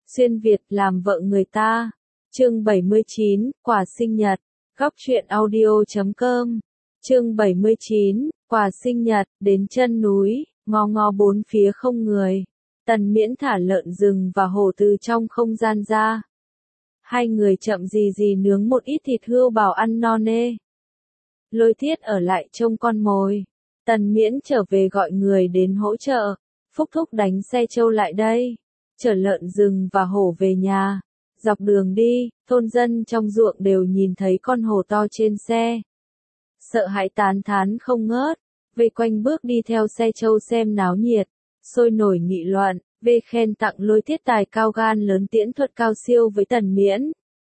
Xuyên Việt làm vợ người ta. Chương 79, quà sinh nhật. Góc truyện audio.com. Chương 79, quà sinh nhật, đến chân núi, ngó bốn phía không người. Tần Miễn thả lợn rừng và hổ từ trong không gian ra. Hai người chậm gì nướng một ít thịt hươu bảo ăn no nê. Lôi Thiết ở lại trông con mồi. Tần Miễn trở về gọi người đến hỗ trợ. Phúc thúc đánh xe trâu lại đây, chở lợn rừng và hổ về nhà. Dọc đường đi, thôn dân trong ruộng đều nhìn thấy con hổ to trên xe. Sợ hãi tán thán không ngớt, vây quanh bước đi theo xe trâu xem náo nhiệt, sôi nổi nghị luận, về khen tặng Lôi Thiết tài cao gan lớn tiễn thuật cao siêu với Tần Miễn.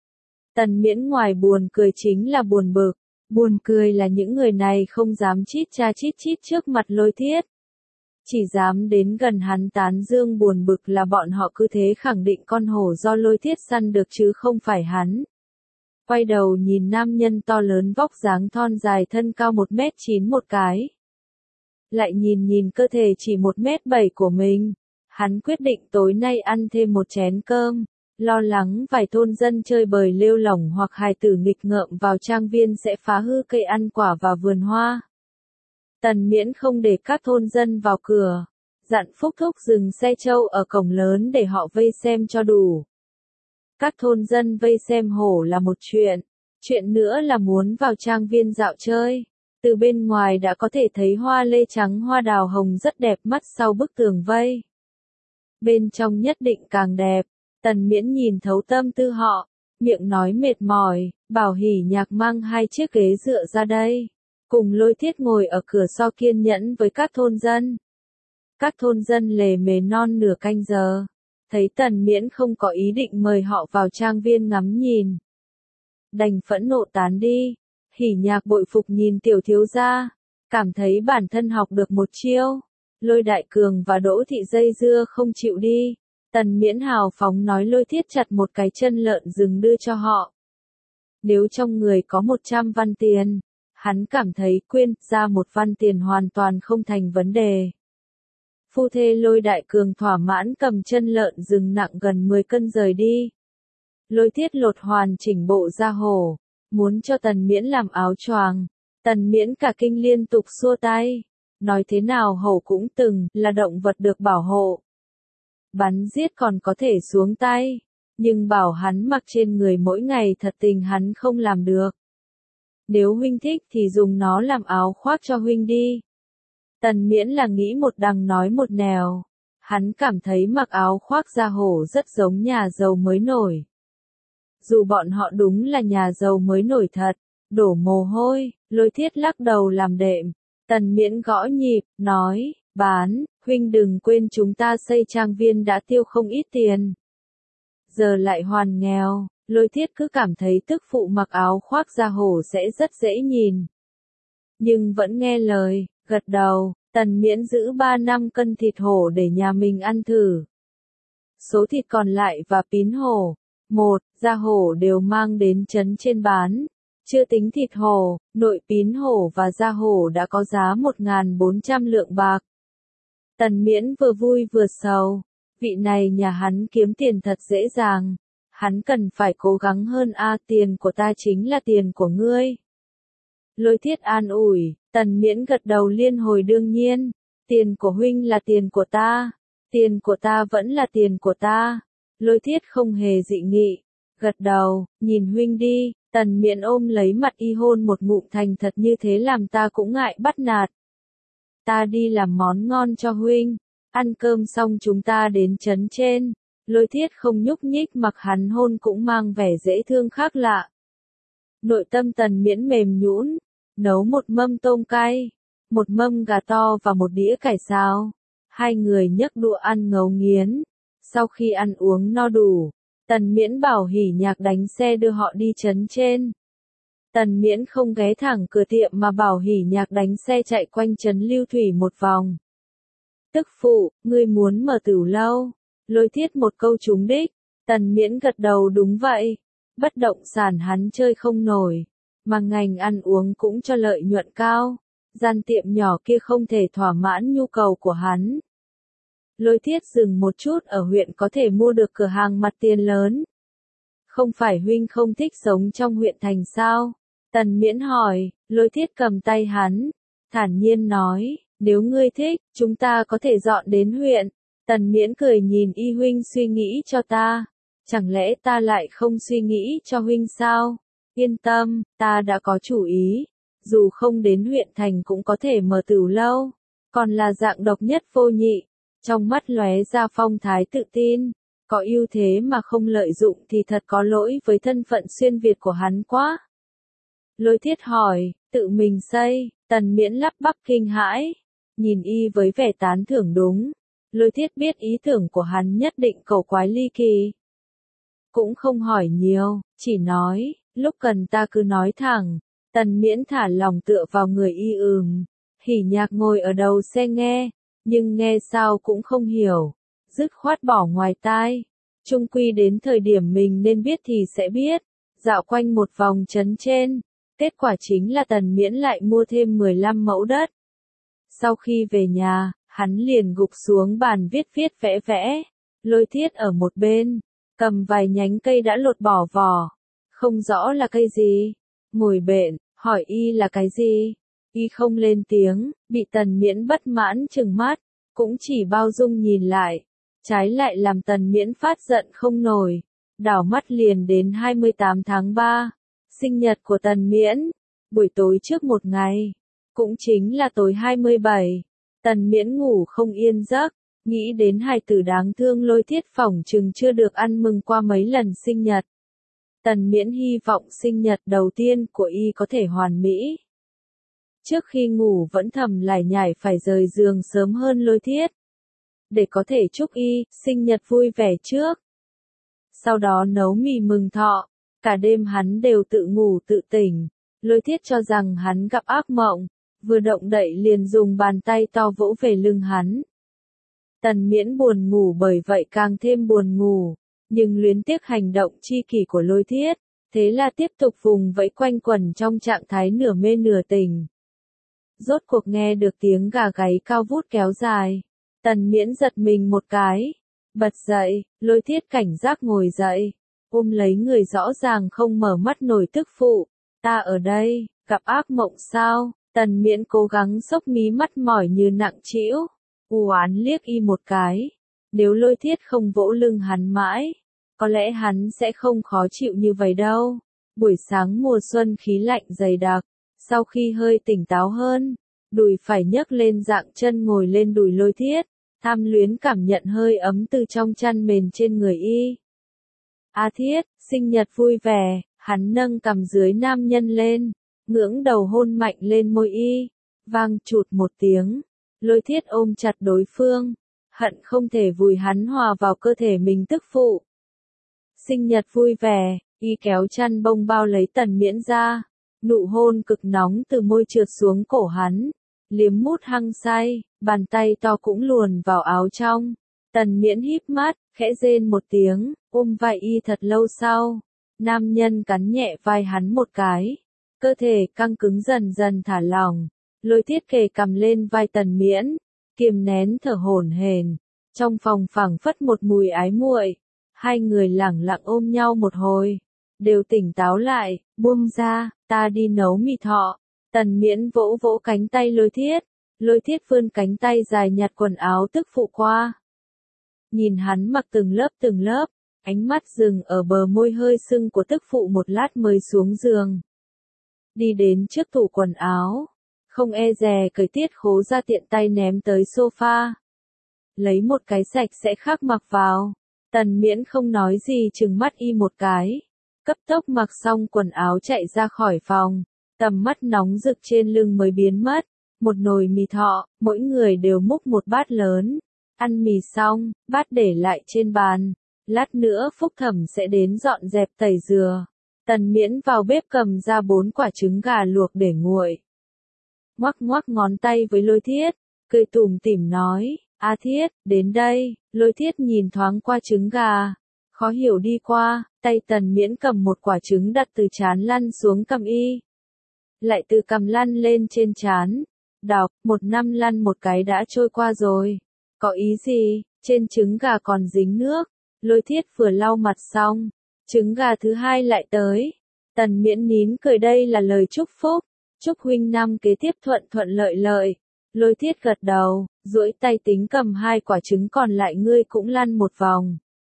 Tần Miễn ngoài buồn cười chính là buồn bực, buồn cười là những người này không dám chít cha chít chít trước mặt Lôi Thiết. Chỉ dám đến gần hắn tán dương buồn bực là bọn họ cứ thế khẳng định con hổ do Lôi Thiết săn được chứ không phải hắn. Quay đầu nhìn nam nhân to lớn vóc dáng thon dài thân cao 1m9 một cái. Lại nhìn cơ thể chỉ 1m7 của mình. Hắn quyết định tối nay ăn thêm một chén cơm. Lo lắng vài thôn dân chơi bời lêu lỏng hoặc hài tử nghịch ngợm vào trang viên sẽ phá hư cây ăn quả và vườn hoa. Tần Miễn không để các thôn dân vào cửa, dặn Phúc thúc dừng xe trâu ở cổng lớn để họ vây xem cho đủ. Các thôn dân vây xem hổ là một chuyện nữa là muốn vào trang viên dạo chơi. Từ bên ngoài đã có thể thấy hoa lê trắng hoa đào hồng rất đẹp mắt sau bức tường vây. Bên trong nhất định càng đẹp. Tần Miễn nhìn thấu tâm tư họ, miệng nói mệt mỏi, bảo Hỉ Nhạc mang 2 chiếc ghế dựa ra đây. Cùng Lôi Thiết ngồi ở cửa so kiên nhẫn với các thôn dân. Các thôn dân lề mề non nửa canh giờ. Thấy Tần Miễn không có ý định mời họ vào trang viên ngắm nhìn. Đành phẫn nộ tán đi. Hỉ Nhạc bội phục nhìn tiểu thiếu gia. Cảm thấy bản thân học được một chiêu. Lôi Đại Cường và Đỗ Thị dây dưa không chịu đi. Tần Miễn hào phóng nói Lôi Thiết chặt một cái chân lợn rừng đưa cho họ. Nếu trong người có 100 văn tiền. Hắn cảm thấy quyên ra 1 văn tiền hoàn toàn không thành vấn đề. Phu thê Lôi Đại Cường thỏa mãn cầm chân lợn rừng nặng gần 10 cân rời đi. Lôi Thiết lột hoàn chỉnh bộ da hổ, muốn cho Tần Miễn làm áo choàng. Tần Miễn cả kinh liên tục xua tay, nói thế nào hổ cũng từng là động vật được bảo hộ. Bắn giết còn có thể xuống tay, nhưng bảo hắn mặc trên người mỗi ngày thật tình hắn không làm được. Nếu huynh thích thì dùng nó làm áo khoác cho huynh đi. Tần Miễn là nghĩ một đằng nói một nẻo. Hắn cảm thấy mặc áo khoác da hổ rất giống nhà giàu mới nổi. Dù bọn họ đúng là nhà giàu mới nổi thật, đổ mồ hôi, Lôi Thiết lắc đầu làm đệm. Tần Miễn gõ nhịp, nói, bán, huynh đừng quên chúng ta xây trang viên đã tiêu không ít tiền. Giờ lại hoàn nghèo. Lôi Thiết cứ cảm thấy tức phụ mặc áo khoác da hổ sẽ rất dễ nhìn. Nhưng vẫn nghe lời, gật đầu. Tần Miễn giữ 3-5 cân thịt hổ để nhà mình ăn thử. Số thịt còn lại và pín hổ, da hổ đều mang đến trấn trên bán. Chưa tính thịt hổ, nội pín hổ và da hổ đã có giá 1.400 lượng bạc. Tần Miễn vừa vui vừa sầu. Vị này nhà hắn kiếm tiền thật dễ dàng. Hắn cần phải cố gắng hơn tiền của ta chính là tiền của ngươi. Lôi Thiết an ủi, Tần Miễn gật đầu liên hồi đương nhiên. Tiền của huynh là tiền của ta. Tiền của ta vẫn là tiền của ta. Lôi Thiết không hề dị nghị. Gật đầu, nhìn huynh đi. Tần Miễn ôm lấy mặt y hôn một ngụm thành thật như thế làm ta cũng ngại bắt nạt. Ta đi làm món ngon cho huynh. Ăn cơm xong chúng ta đến trấn trên. Lôi Thiết không nhúc nhích mặc hắn hôn cũng mang vẻ dễ thương khác lạ. Nội tâm Tần Miễn mềm nhũn, nấu một mâm tôm cay, một mâm gà to và một đĩa cải xào. Hai người nhấc đũa ăn ngấu nghiến. Sau khi ăn uống no đủ, Tần Miễn bảo Hỉ Nhạc đánh xe đưa họ đi trấn trên. Tần Miễn không ghé thẳng cửa tiệm mà bảo Hỉ Nhạc đánh xe chạy quanh trấn Lưu Thủy một vòng. Tức phụ, ngươi muốn mở tửu lâu. Lôi Thiết một câu trúng đích. Tần Miễn gật đầu đúng vậy. Bất động sản hắn chơi không nổi. Mà ngành ăn uống cũng cho lợi nhuận cao. Gian tiệm nhỏ kia không thể thỏa mãn nhu cầu của hắn. Lôi Thiết dừng một chút, ở huyện có thể mua được cửa hàng mặt tiền lớn. Không phải huynh không thích sống trong huyện thành sao? Tần Miễn hỏi. Lôi Thiết cầm tay hắn, thản nhiên nói, nếu ngươi thích, chúng ta có thể dọn đến huyện. Tần Miễn cười nhìn y, huynh suy nghĩ cho ta. Chẳng lẽ ta lại không suy nghĩ cho huynh sao? Yên tâm, ta đã có chủ ý. Dù không đến huyện thành cũng có thể mở tửu lâu. Còn là dạng độc nhất vô nhị. Trong mắt lóe ra phong thái tự tin. Có ưu thế mà không lợi dụng thì thật có lỗi với thân phận xuyên Việt của hắn quá. Lôi Thiết hỏi, tự mình xây, Tần Miễn lắp bắp kinh hãi. Nhìn y với vẻ tán thưởng đúng. Lôi Thiết biết ý tưởng của hắn nhất định cổ quái ly kỳ. Cũng không hỏi nhiều, chỉ nói, lúc cần ta cứ nói thẳng. Tần Miễn thả lòng tựa vào người y Hỉ Nhạc ngồi ở đầu xe nghe, nhưng nghe sao cũng không hiểu. Dứt khoát bỏ ngoài tai. Chung quy đến thời điểm mình nên biết thì sẽ biết. Dạo quanh một vòng trấn trên. Kết quả chính là Tần Miễn lại mua thêm 15 mẫu đất. Sau khi về nhà, hắn liền gục xuống bàn viết vẽ vẽ. Lôi Thiết ở một bên, cầm vài nhánh cây đã lột bỏ vỏ. Không rõ là cây gì. Ngồi bện, hỏi y là cái gì. Y không lên tiếng, bị Tần Miễn bất mãn trừng mắt. Cũng chỉ bao dung nhìn lại. Trái lại làm Tần Miễn phát giận không nổi. Đảo mắt liền đến 28 tháng 3. Sinh nhật của Tần Miễn. Buổi tối trước một ngày. Cũng chính là tối 27. Tần Miễn ngủ không yên giấc. Nghĩ đến hài tử đáng thương Lôi Thiết phỏng chừng chưa được ăn mừng qua mấy lần sinh nhật. Tần Miễn hy vọng sinh nhật đầu tiên của y có thể hoàn mỹ. Trước khi ngủ vẫn thầm lải nhải phải rời giường sớm hơn Lôi Thiết. Để có thể chúc y sinh nhật vui vẻ trước. Sau đó nấu mì mừng thọ. Cả đêm hắn đều tự ngủ tự tỉnh. Lôi Thiết cho rằng hắn gặp ác mộng. Vừa động đậy liền dùng bàn tay to vỗ về lưng hắn. Tần Miễn buồn ngủ bởi vậy càng thêm buồn ngủ. Nhưng luyến tiếc hành động chi kỷ của Lôi Thiết. Thế là tiếp tục vùng vẫy quanh quẩn trong trạng thái nửa mê nửa tỉnh. Rốt cuộc nghe được tiếng gà gáy cao vút kéo dài. Tần Miễn giật mình một cái. Bật dậy, Lôi Thiết cảnh giác ngồi dậy. Ôm lấy người rõ ràng không mở mắt nổi tức phụ. Ta ở đây, gặp ác mộng sao? Tần Miễn cố gắng xốc mí mắt mỏi như nặng trĩu. U oán liếc y một cái. Nếu Lôi Thiết không vỗ lưng hắn mãi, có lẽ hắn sẽ không khó chịu như vậy đâu. Buổi sáng mùa xuân khí lạnh dày đặc. Sau khi hơi tỉnh táo hơn, đùi phải nhấc lên dạng chân ngồi lên đùi Lôi Thiết. Tham luyến cảm nhận hơi ấm từ trong chăn mền trên người y. A Thiết, sinh nhật vui vẻ. Hắn nâng cằm dưới nam nhân lên, ngưỡng đầu hôn mạnh lên môi y. Vang chụt một tiếng. Lôi Thiết ôm chặt đối phương. Hận không thể vùi hắn hòa vào cơ thể mình tức phụ. Sinh nhật vui vẻ. Y kéo chăn bông bao lấy Tần Miễn ra. Nụ hôn cực nóng từ môi trượt xuống cổ hắn. Liếm mút hăng say. Bàn tay to cũng luồn vào áo trong. Tần Miễn híp mắt, khẽ rên một tiếng. Ôm vai y thật lâu sau. Nam nhân cắn nhẹ vai hắn một cái. Cơ thể căng cứng dần dần thả lỏng. Lôi Thiết kề cầm lên vai Tần Miễn. Kiềm nén thở hổn hển. Trong phòng phảng phất một mùi ái muội. Hai người lẳng lặng ôm nhau một hồi. Đều tỉnh táo lại. Buông ra, ta đi nấu mì thọ. Tần Miễn vỗ vỗ cánh tay Lôi Thiết. Lôi Thiết vươn cánh tay dài nhặt quần áo tức phụ qua. Nhìn hắn mặc từng lớp. Ánh mắt dừng ở bờ môi hơi sưng của tức phụ một lát mới xuống giường. Đi đến trước tủ quần áo. Không e dè cởi tiết khố ra tiện tay ném tới sofa. Lấy một cái sạch sẽ khác mặc vào. Tần Miễn không nói gì trừng mắt y một cái. Cấp tốc mặc xong quần áo chạy ra khỏi phòng. Tầm mắt nóng rực trên lưng mới biến mất. Một nồi mì thọ, mỗi người đều múc một bát lớn. Ăn mì xong, bát để lại trên bàn. Lát nữa Phúc Thẩm sẽ đến dọn dẹp tẩy dừa. Tần Miễn vào bếp cầm ra 4 quả trứng gà luộc để nguội. Ngoắc ngoắc ngón tay với Lôi Thiết, cười tủm tỉm nói, A Thiết, đến đây. Lôi Thiết nhìn thoáng qua trứng gà. Khó hiểu đi qua, tay Tần Miễn cầm một quả trứng đặt từ trán lăn xuống cằm y. Lại từ cằm lăn lên trên trán. Đọc, 1 năm lăn một cái đã trôi qua rồi. Có ý gì? trên trứng gà còn dính nước. Lôi Thiết vừa lau mặt xong, trứng gà thứ hai lại tới. Tần Miễn nín cười, đây là lời chúc phúc. Chúc huynh năm kế tiếp thuận thuận lợi lợi. Lôi Thiết gật đầu, duỗi tay tính cầm 2 quả trứng còn lại, ngươi cũng lăn một vòng.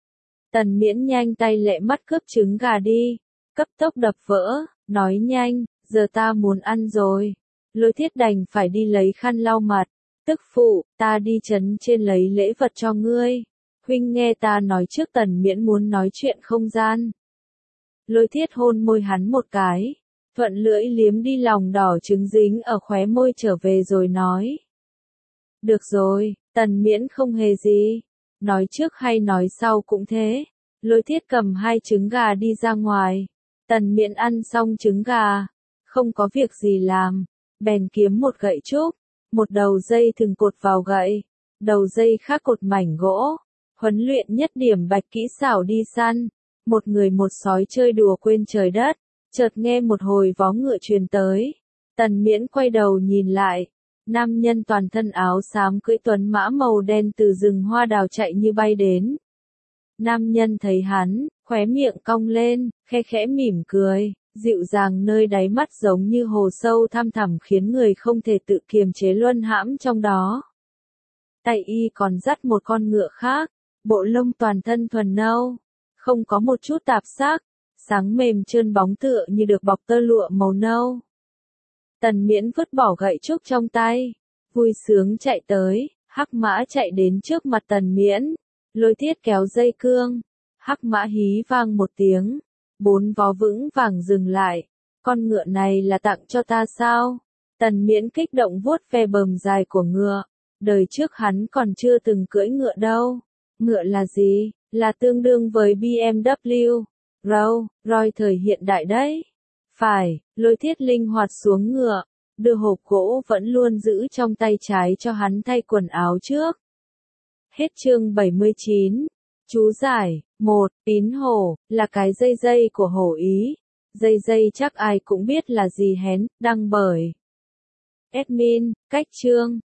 Tần Miễn nhanh tay lẹ mắt cướp trứng gà đi, cấp tốc đập vỡ, nói nhanh, giờ ta muốn ăn rồi. Lôi Thiết đành phải đi lấy khăn lau mặt. Tức phụ, ta đi trấn trên lấy lễ vật cho ngươi. Huynh nghe ta nói trước. Tần Miễn muốn nói chuyện không gian. Lôi Thiết hôn môi hắn một cái, thuận lưỡi liếm đi lòng đỏ trứng dính ở khóe môi trở về rồi nói. Được rồi, Tần Miễn không hề gì. Nói trước hay nói sau cũng thế. Lôi Thiết cầm 2 trứng gà đi ra ngoài. Tần Miễn ăn xong trứng gà, không có việc gì làm, bèn kiếm một gậy trúc, một đầu dây thừng cột vào gậy, đầu dây khác cột mảnh gỗ, huấn luyện nhất điểm bạch kỹ xảo đi săn. Một người một sói chơi đùa quên trời đất, chợt nghe một hồi vó ngựa truyền tới. Tần Miễn quay đầu nhìn lại, nam nhân toàn thân áo xám cưỡi tuấn mã màu đen từ rừng hoa đào chạy như bay đến. Nam nhân thấy hắn, khóe miệng cong lên, khe khẽ mỉm cười, dịu dàng nơi đáy mắt giống như hồ sâu thăm thẳm khiến người không thể tự kiềm chế luân hãm trong đó. Tay y còn dắt một con ngựa khác, bộ lông toàn thân thuần nâu, không có một chút tạp sắc, sáng mềm trơn bóng tựa như được bọc tơ lụa màu nâu. Tần Miễn vứt bỏ gậy trúc trong tay, vui sướng chạy tới, hắc mã chạy đến trước mặt Tần Miễn. Lôi Thiết kéo dây cương, hắc mã hí vang một tiếng, 4 vó vững vàng dừng lại. Con ngựa này là tặng cho ta sao? Tần Miễn kích động vuốt ve bờm dài của ngựa. Đời trước hắn còn chưa từng cưỡi ngựa đâu. Ngựa là gì? Là tương đương với BMW, Rolls-Royce thời hiện đại đấy. Phải, Lôi Thiết linh hoạt xuống ngựa, đưa hộp gỗ vẫn luôn giữ trong tay trái cho hắn thay quần áo trước. Hết chương 79. Chú giải. 1. Tín hổ, là cái dây của hổ Ý. Dây chắc ai cũng biết là gì hén, đăng bởi admin, cách chương.